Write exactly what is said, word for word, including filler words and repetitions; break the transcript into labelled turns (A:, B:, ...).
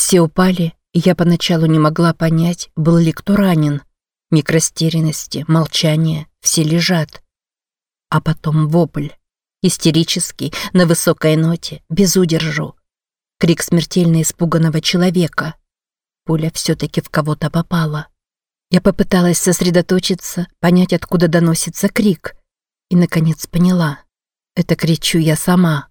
A: Все упали, и я поначалу не могла понять, был ли кто ранен. Миг растерянности, молчание, все лежат. А потом вопль. Истерический, на высокой ноте, без удержу. Крик смертельно испуганного человека. Пуля все-таки в кого-то попала. Я попыталась сосредоточиться, понять, откуда доносится крик. И, наконец, поняла. Это кричу я сама.